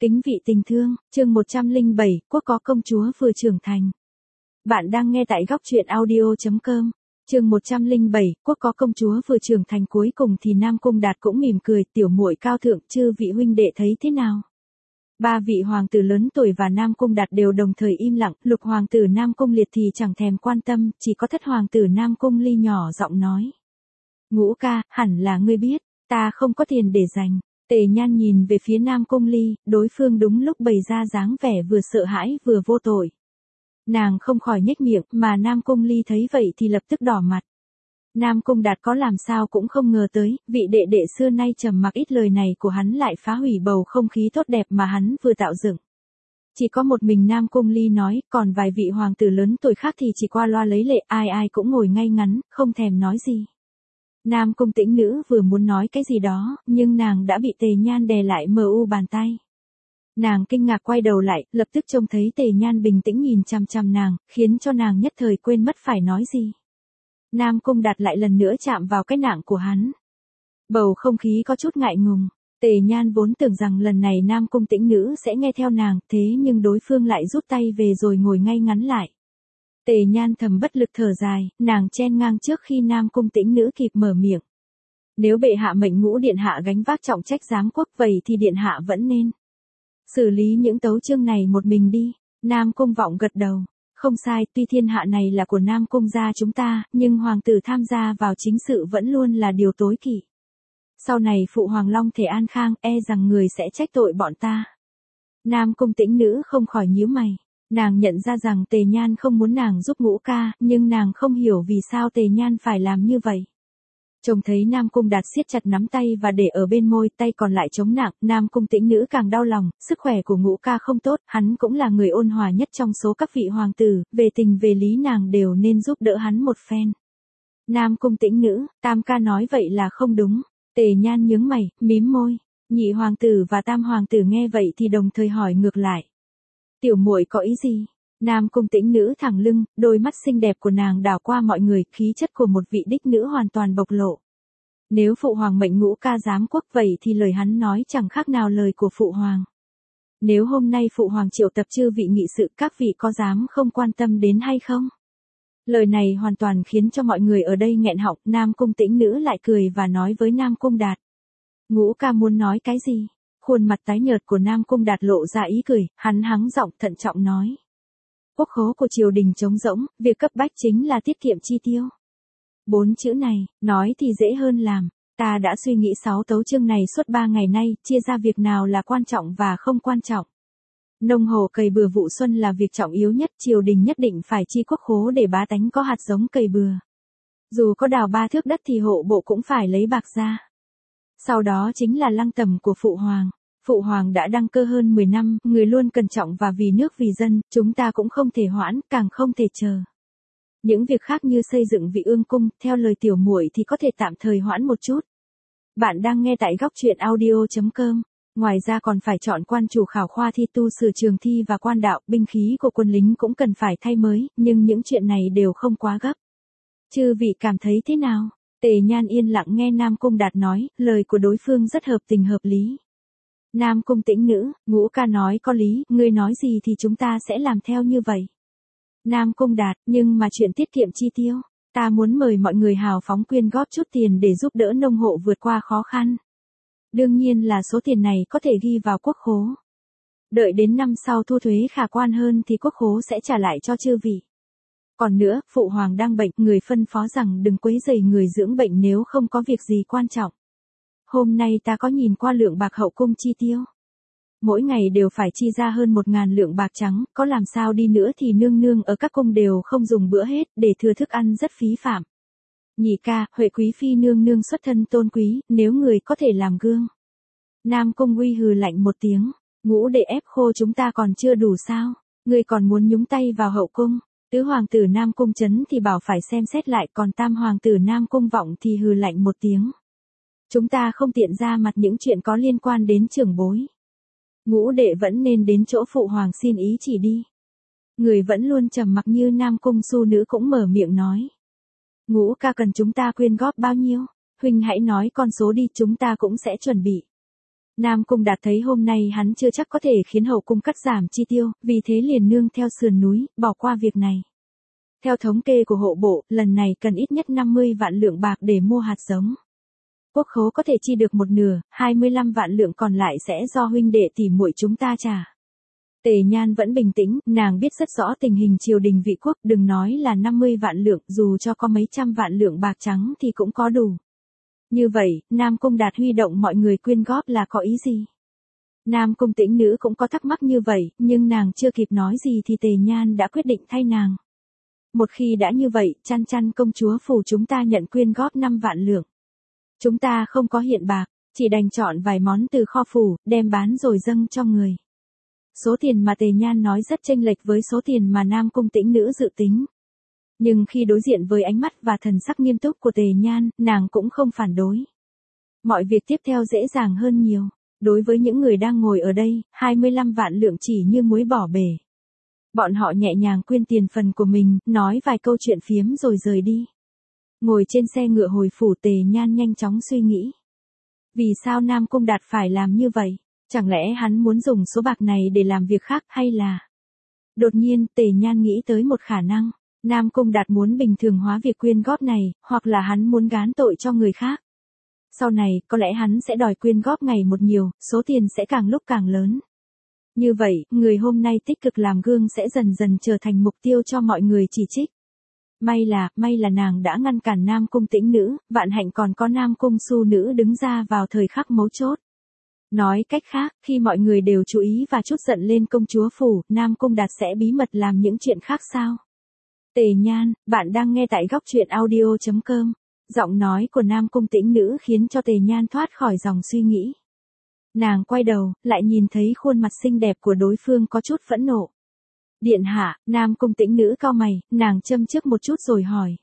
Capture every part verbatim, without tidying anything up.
Kính vị tình thương, chương một trăm lẻ bảy, quốc có công chúa vừa trưởng thành. Bạn đang nghe tại góc truyện audio chấm com. Chương một trăm lẻ bảy, quốc có công chúa vừa trưởng thành. Cuối cùng thì Nam Cung Đạt cũng mỉm cười, tiểu muội cao thượng, chư vị huynh đệ thấy thế nào? Ba vị hoàng tử lớn tuổi và Nam Cung Đạt đều đồng thời im lặng, lục hoàng tử Nam Cung Liệt thì chẳng thèm quan tâm, chỉ có thất hoàng tử Nam Cung Ly nhỏ giọng nói. Ngũ ca, hẳn là ngươi biết, ta không có tiền để dành. Tề Nhan nhìn về phía Nam Cung Ly, đối phương đúng lúc bày ra dáng vẻ vừa sợ hãi vừa vô tội. Nàng không khỏi nhếch miệng, mà Nam Cung Ly thấy vậy thì lập tức đỏ mặt. Nam Cung Đạt có làm sao cũng không ngờ tới, vị đệ đệ xưa nay trầm mặc ít lời này của hắn lại phá hủy bầu không khí tốt đẹp mà hắn vừa tạo dựng. Chỉ có một mình Nam Cung Ly nói, còn vài vị hoàng tử lớn tuổi khác thì chỉ qua loa lấy lệ, ai ai cũng ngồi ngay ngắn, không thèm nói gì. Nam Cung Tĩnh Nữ vừa muốn nói cái gì đó, nhưng nàng đã bị Tề Nhan đè lại mờ u bàn tay. Nàng kinh ngạc quay đầu lại, lập tức trông thấy Tề Nhan bình tĩnh nhìn chằm chằm nàng, khiến cho nàng nhất thời quên mất phải nói gì. Nam Cung Đạt lại lần nữa chạm vào cái nạng của hắn. Bầu không khí có chút ngại ngùng, Tề Nhan vốn tưởng rằng lần này Nam Cung Tĩnh Nữ sẽ nghe theo nàng, thế nhưng đối phương lại rút tay về rồi ngồi ngay ngắn lại. Tề Nhan thầm bất lực thở dài, nàng chen ngang trước khi Nam Cung Tĩnh Nữ kịp mở miệng. Nếu bệ hạ mệnh Ngũ điện hạ gánh vác trọng trách giám quốc vậy thì điện hạ vẫn nên xử lý những tấu chương này một mình đi. Nam Cung Vọng gật đầu, không sai, tuy thiên hạ này là của Nam Cung gia chúng ta, nhưng hoàng tử tham gia vào chính sự vẫn luôn là điều tối kỵ. Sau này phụ hoàng long thể an khang, e rằng người sẽ trách tội bọn ta. Nam Cung Tĩnh Nữ không khỏi nhíu mày. Nàng nhận ra rằng Tề Nhan không muốn nàng giúp Ngũ ca, nhưng nàng không hiểu vì sao Tề Nhan phải làm như vậy. Trông thấy Nam Cung Đạt siết chặt nắm tay và để ở bên môi, tay còn lại chống nặng, Nam Cung Tĩnh Nữ càng đau lòng, sức khỏe của Ngũ ca không tốt, hắn cũng là người ôn hòa nhất trong số các vị hoàng tử, về tình về lý nàng đều nên giúp đỡ hắn một phen. Nam Cung Tĩnh Nữ, Tam ca nói vậy là không đúng. Tề Nhan nhướng mày, mím môi. Nhị hoàng tử và Tam hoàng tử nghe vậy thì đồng thời hỏi ngược lại. Tiểu muội có ý gì? Nam Cung Tĩnh Nữ thẳng lưng, đôi mắt xinh đẹp của nàng đảo qua mọi người, khí chất của một vị đích nữ hoàn toàn bộc lộ. Nếu phụ hoàng mệnh Ngũ ca giám quốc vậy thì lời hắn nói chẳng khác nào lời của phụ hoàng. Nếu hôm nay phụ hoàng triệu tập chư vị nghị sự, các vị có dám không quan tâm đến hay không? Lời này hoàn toàn khiến cho mọi người ở đây nghẹn họng. Nam Cung Tĩnh Nữ lại cười và nói với Nam Cung Đạt. Ngũ ca muốn nói cái gì? Khuôn mặt tái nhợt của Nam Cung Đạt lộ ra ý cười, hắn hắng giọng thận trọng nói. Quốc khố của triều đình trống rỗng, việc cấp bách chính là tiết kiệm chi tiêu. Bốn chữ này, nói thì dễ hơn làm, ta đã suy nghĩ sáu tấu chương này suốt ba ngày nay, chia ra việc nào là quan trọng và không quan trọng. Nông hồ cày bừa vụ xuân là việc trọng yếu nhất, triều đình nhất định phải chi quốc khố để bá tánh có hạt giống cày bừa. Dù có đào ba thước đất thì hộ bộ cũng phải lấy bạc ra. Sau đó chính là lăng tẩm của phụ hoàng. Phụ hoàng đã đăng cơ hơn mười năm, người luôn cẩn trọng và vì nước vì dân, chúng ta cũng không thể hoãn, càng không thể chờ. Những việc khác như xây dựng vị ương cung, theo lời tiểu muội thì có thể tạm thời hoãn một chút. Bạn đang nghe tại góc truyện audio chấm com. Ngoài ra còn phải chọn quan chủ khảo khoa thi, tu sửa trường thi và quan đạo, binh khí của quân lính cũng cần phải thay mới, nhưng những chuyện này đều không quá gấp. Chư vị cảm thấy thế nào? Tề Nhan yên lặng nghe Nam Cung Đạt nói, lời của đối phương rất hợp tình hợp lý. Nam Cung Tĩnh Nữ, Ngũ ca nói có lý, ngươi nói gì thì chúng ta sẽ làm theo như vậy. Nam Cung Đạt, nhưng mà chuyện tiết kiệm chi tiêu, ta muốn mời mọi người hào phóng quyên góp chút tiền để giúp đỡ nông hộ vượt qua khó khăn. Đương nhiên là số tiền này có thể ghi vào quốc khố. Đợi đến năm sau thu thuế khả quan hơn thì quốc khố sẽ trả lại cho chư vị. Còn nữa, phụ hoàng đang bệnh, người phân phó rằng đừng quấy rầy người dưỡng bệnh nếu không có việc gì quan trọng. Hôm nay ta có nhìn qua lượng bạc hậu cung chi tiêu. Mỗi ngày đều phải chi ra hơn một ngàn lượng bạc trắng, có làm sao đi nữa thì nương nương ở các cung đều không dùng bữa hết, để thừa thức ăn rất phí phạm. Nhị ca, Huệ quý phi nương nương xuất thân tôn quý, nếu người có thể làm gương. Nam Cung Uy hừ lạnh một tiếng, Ngũ đệ ép khô chúng ta còn chưa đủ sao, người còn muốn nhúng tay vào hậu cung. Tứ hoàng tử Nam Cung Trấn thì bảo phải xem xét lại, còn tam hoàng tử Nam Cung Vọng thì hừ lạnh một tiếng. Chúng ta không tiện ra mặt những chuyện có liên quan đến trưởng bối. Ngũ đệ vẫn nên đến chỗ phụ hoàng xin ý chỉ đi. Người vẫn luôn trầm mặc như Nam Cung Su Nữ cũng mở miệng nói. Ngũ ca cần chúng ta quyên góp bao nhiêu? Huynh hãy nói con số đi, chúng ta cũng sẽ chuẩn bị. Nam Cung Đạt thấy hôm nay hắn chưa chắc có thể khiến hậu cung cắt giảm chi tiêu, vì thế liền nương theo sườn núi, bỏ qua việc này. Theo thống kê của hộ bộ, lần này cần ít nhất năm mươi vạn lượng bạc để mua hạt giống. Quốc khố có thể chi được một nửa, hai mươi lăm vạn lượng còn lại sẽ do huynh đệ tỷ muội chúng ta trả. Tề Nhan vẫn bình tĩnh, nàng biết rất rõ tình hình triều đình vị quốc, đừng nói là năm mươi vạn lượng, dù cho có mấy trăm vạn lượng bạc trắng thì cũng có đủ. Như vậy, Nam Cung Đạt huy động mọi người quyên góp là có ý gì? Nam Cung Tĩnh Nữ cũng có thắc mắc như vậy, nhưng nàng chưa kịp nói gì thì Tề Nhan đã quyết định thay nàng. Một khi đã như vậy, Chăn Chăn công chúa phủ chúng ta nhận quyên góp năm vạn lượng. Chúng ta không có hiện bạc, chỉ đành chọn vài món từ kho phủ, đem bán rồi dâng cho người. Số tiền mà Tề Nhan nói rất chênh lệch với số tiền mà Nam Cung Tĩnh Nữ dự tính. Nhưng khi đối diện với ánh mắt và thần sắc nghiêm túc của Tề Nhan, nàng cũng không phản đối. Mọi việc tiếp theo dễ dàng hơn nhiều. Đối với những người đang ngồi ở đây, hai mươi lăm vạn lượng chỉ như muối bỏ bể. Bọn họ nhẹ nhàng quyên tiền phần của mình, nói vài câu chuyện phiếm rồi rời đi. Ngồi trên xe ngựa hồi phủ, Tề Nhan nhanh chóng suy nghĩ. Vì sao Nam Cung Đạt phải làm như vậy? Chẳng lẽ hắn muốn dùng số bạc này để làm việc khác hay là... Đột nhiên, Tề Nhan nghĩ tới một khả năng. Nam Cung Đạt muốn bình thường hóa việc quyên góp này, hoặc là hắn muốn gán tội cho người khác. Sau này, có lẽ hắn sẽ đòi quyên góp ngày một nhiều, số tiền sẽ càng lúc càng lớn. Như vậy, người hôm nay tích cực làm gương sẽ dần dần trở thành mục tiêu cho mọi người chỉ trích. May là, may là nàng đã ngăn cản Nam Cung Tĩnh Nữ, vạn hạnh còn có Nam Cung Su Nữ đứng ra vào thời khắc mấu chốt. Nói cách khác, khi mọi người đều chú ý và trút giận lên công chúa phủ, Nam Cung Đạt sẽ bí mật làm những chuyện khác sao? Tề Nhan, bạn đang nghe tại góc truyện audio chấm com. Giọng nói của Nam Cung Tĩnh Nữ khiến cho Tề Nhan thoát khỏi dòng suy nghĩ. Nàng quay đầu, lại nhìn thấy khuôn mặt xinh đẹp của đối phương có chút phẫn nộ. Điện hạ, Nam Cung Tĩnh Nữ cau mày, nàng châm chước một chút rồi hỏi.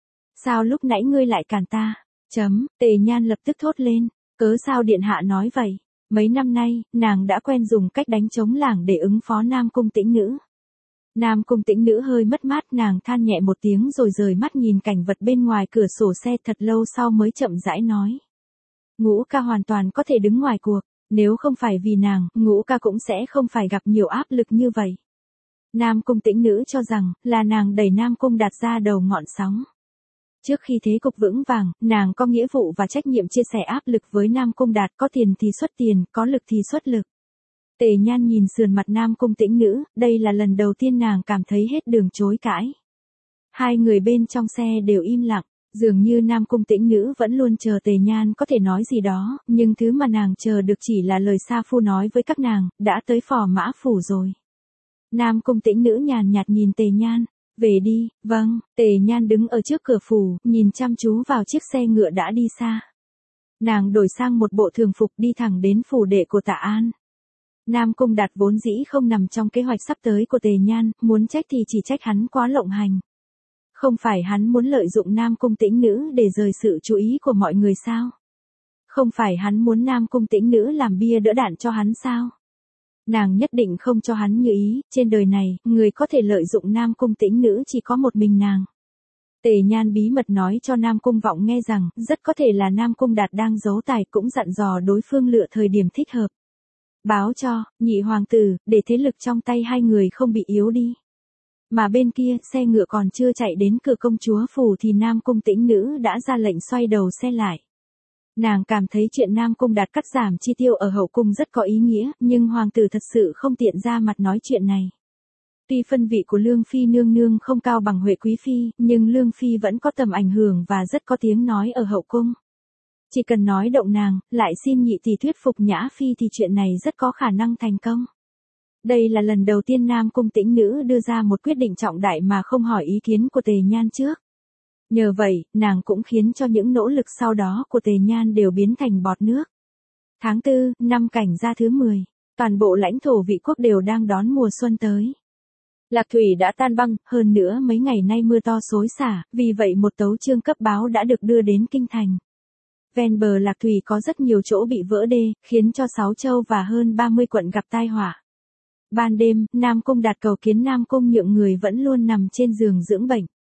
Sao lúc nãy ngươi lại cản ta? Chấm, Tề Nhan lập tức thốt lên, cớ sao điện hạ nói vậy? Mấy năm nay, nàng đã quen dùng cách đánh trống lảng để ứng phó Nam Cung Tĩnh Nữ. Nam Cung Tĩnh Nữ hơi mất mát, nàng than nhẹ một tiếng rồi rời mắt nhìn cảnh vật bên ngoài cửa sổ xe thật lâu sau mới chậm rãi nói. Ngũ ca hoàn toàn có thể đứng ngoài cuộc, nếu không phải vì nàng, Ngũ ca cũng sẽ không phải gặp nhiều áp lực như vậy. Nam Cung Tĩnh Nữ cho rằng, là nàng đẩy Nam Cung Đạt ra đầu ngọn sóng. Trước khi thế cục vững vàng, nàng có nghĩa vụ và trách nhiệm chia sẻ áp lực với Nam Cung Đạt, có tiền thì xuất tiền, có lực thì xuất lực. Tề Nhan nhìn sườn mặt Nam Cung Tĩnh Nữ, đây là lần đầu tiên nàng cảm thấy hết đường chối cãi. Hai người bên trong xe đều im lặng, dường như Nam Cung Tĩnh Nữ vẫn luôn chờ Tề Nhan có thể nói gì đó, nhưng thứ mà nàng chờ được chỉ là lời sa phu nói với các nàng, đã tới Phò Mã Phủ rồi. Nam Cung Tĩnh Nữ nhàn nhạt nhìn Tề Nhan, về đi, vâng, Tề Nhan đứng ở trước cửa phủ, nhìn chăm chú vào chiếc xe ngựa đã đi xa. Nàng đổi sang một bộ thường phục đi thẳng đến phủ đệ của Tạ An. Nam Cung Đạt vốn dĩ không nằm trong kế hoạch sắp tới của Tề Nhan, muốn trách thì chỉ trách hắn quá lộng hành. Không phải hắn muốn lợi dụng Nam Cung Tĩnh Nữ để rời sự chú ý của mọi người sao? Không phải hắn muốn Nam Cung Tĩnh Nữ làm bia đỡ đạn cho hắn sao? Nàng nhất định không cho hắn như ý, trên đời này, người có thể lợi dụng Nam Cung Tĩnh Nữ chỉ có một mình nàng. Tề Nhan bí mật nói cho Nam Cung Vọng nghe rằng, rất có thể là Nam Cung Đạt đang giấu tài, cũng dặn dò đối phương lựa thời điểm thích hợp. Báo cho, nhị hoàng tử, để thế lực trong tay hai người không bị yếu đi. Mà bên kia, xe ngựa còn chưa chạy đến cửa công chúa phủ thì Nam Cung Tĩnh Nữ đã ra lệnh xoay đầu xe lại. Nàng cảm thấy chuyện Nam Cung Đạt cắt giảm chi tiêu ở hậu cung rất có ý nghĩa, nhưng hoàng tử thật sự không tiện ra mặt nói chuyện này. Tuy phân vị của Lương Phi nương nương không cao bằng Huệ Quý Phi, nhưng Lương Phi vẫn có tầm ảnh hưởng và rất có tiếng nói ở hậu cung. Chỉ cần nói động nàng, lại xin nhị tỷ thuyết phục Nhã Phi thì chuyện này rất có khả năng thành công. Đây là lần đầu tiên Nam Cung Tĩnh Nữ đưa ra một quyết định trọng đại mà không hỏi ý kiến của Tề Nhan trước. Nhờ vậy, nàng cũng khiến cho những nỗ lực sau đó của Tề Nhan đều biến thành bọt nước. Tháng tư, năm Cảnh Gia thứ mười, toàn bộ lãnh thổ vị quốc đều đang đón mùa xuân tới. Lạc thủy đã tan băng, hơn nữa mấy ngày nay mưa to xối xả, vì vậy một tấu chương cấp báo đã được đưa đến kinh thành. Ven bờ Lạc Thủy có rất nhiều chỗ bị vỡ đê, khiến cho sáu châu và hơn ba mươi quận gặp tai họa. Ban đêm, Nam Cung Đạt cầu kiến Nam Cung Nhượng người vẫn luôn nằm trên giường dưỡng bệnh.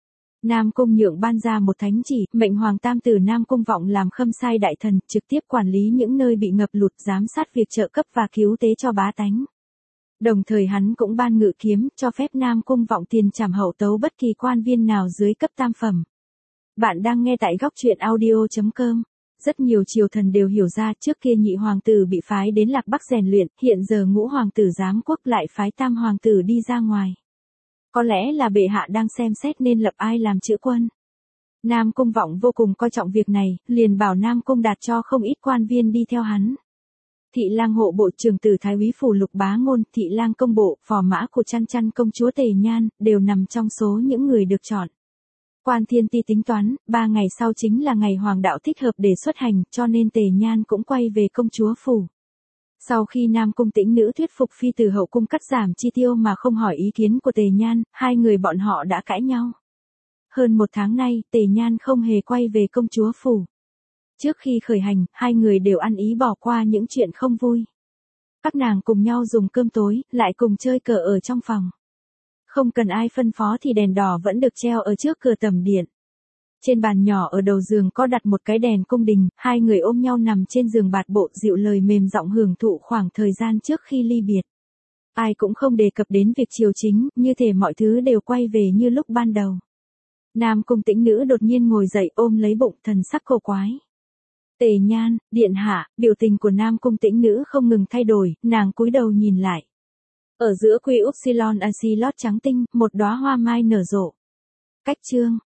Nam Cung nhượng ban ra một thánh chỉ, mệnh Hoàng Tam Tử Nam Cung Vọng làm khâm sai đại thần, trực tiếp quản lý những nơi bị ngập lụt, giám sát việc trợ cấp và cứu tế cho bá tánh. Đồng thời hắn cũng ban ngự kiếm, cho phép Nam Cung Vọng tiền trảm hậu tấu bất kỳ quan viên nào dưới cấp tam phẩm. Bạn đang nghe tại góc truyện audio chấm com. Rất nhiều triều thần đều hiểu ra, trước kia nhị hoàng tử bị phái đến Lạc Bắc rèn luyện, hiện giờ ngũ hoàng tử giám quốc lại phái tam hoàng tử đi ra ngoài. Có lẽ là bệ hạ đang xem xét nên lập ai làm chữ quân. Nam Cung Vọng vô cùng coi trọng việc này, liền bảo Nam Cung Đạt cho không ít quan viên đi theo hắn. Thị lang hộ bộ trưởng tử Thái úy phủ Lục Bá Ngôn, thị lang công bộ, phò mã của Chăn Chăn công chúa Tề Nhan, đều nằm trong số những người được chọn. Quan Thiên Ti tính toán, ba ngày sau chính là ngày hoàng đạo thích hợp để xuất hành, cho nên Tề Nhan cũng quay về công chúa phủ. Sau khi Nam Cung Tĩnh Nữ thuyết phục phi tử hậu cung cắt giảm chi tiêu mà không hỏi ý kiến của Tề Nhan, hai người bọn họ đã cãi nhau. Hơn một tháng nay, Tề Nhan không hề quay về công chúa phủ. Trước khi khởi hành, hai người đều ăn ý bỏ qua những chuyện không vui. Các nàng cùng nhau dùng cơm tối, lại cùng chơi cờ ở trong phòng. Không cần ai phân phó thì đèn đỏ vẫn được treo ở trước cửa tầm điện. Trên bàn nhỏ ở đầu giường có đặt một cái đèn cung đình, hai người ôm nhau nằm trên giường bạt bộ dịu lời mềm giọng hưởng thụ khoảng thời gian trước khi ly biệt. Ai cũng không đề cập đến việc triều chính, như thể mọi thứ đều quay về như lúc ban đầu. Nam Cung Tĩnh Nữ đột nhiên ngồi dậy ôm lấy bụng, thần sắc cổ quái. Tề Nhan, điện hạ, biểu tình của Nam Cung Tĩnh Nữ không ngừng thay đổi, nàng cúi đầu nhìn lại. Ở giữa quy upsilon axi lót trắng tinh, một đóa hoa mai nở rộ. Cách chương,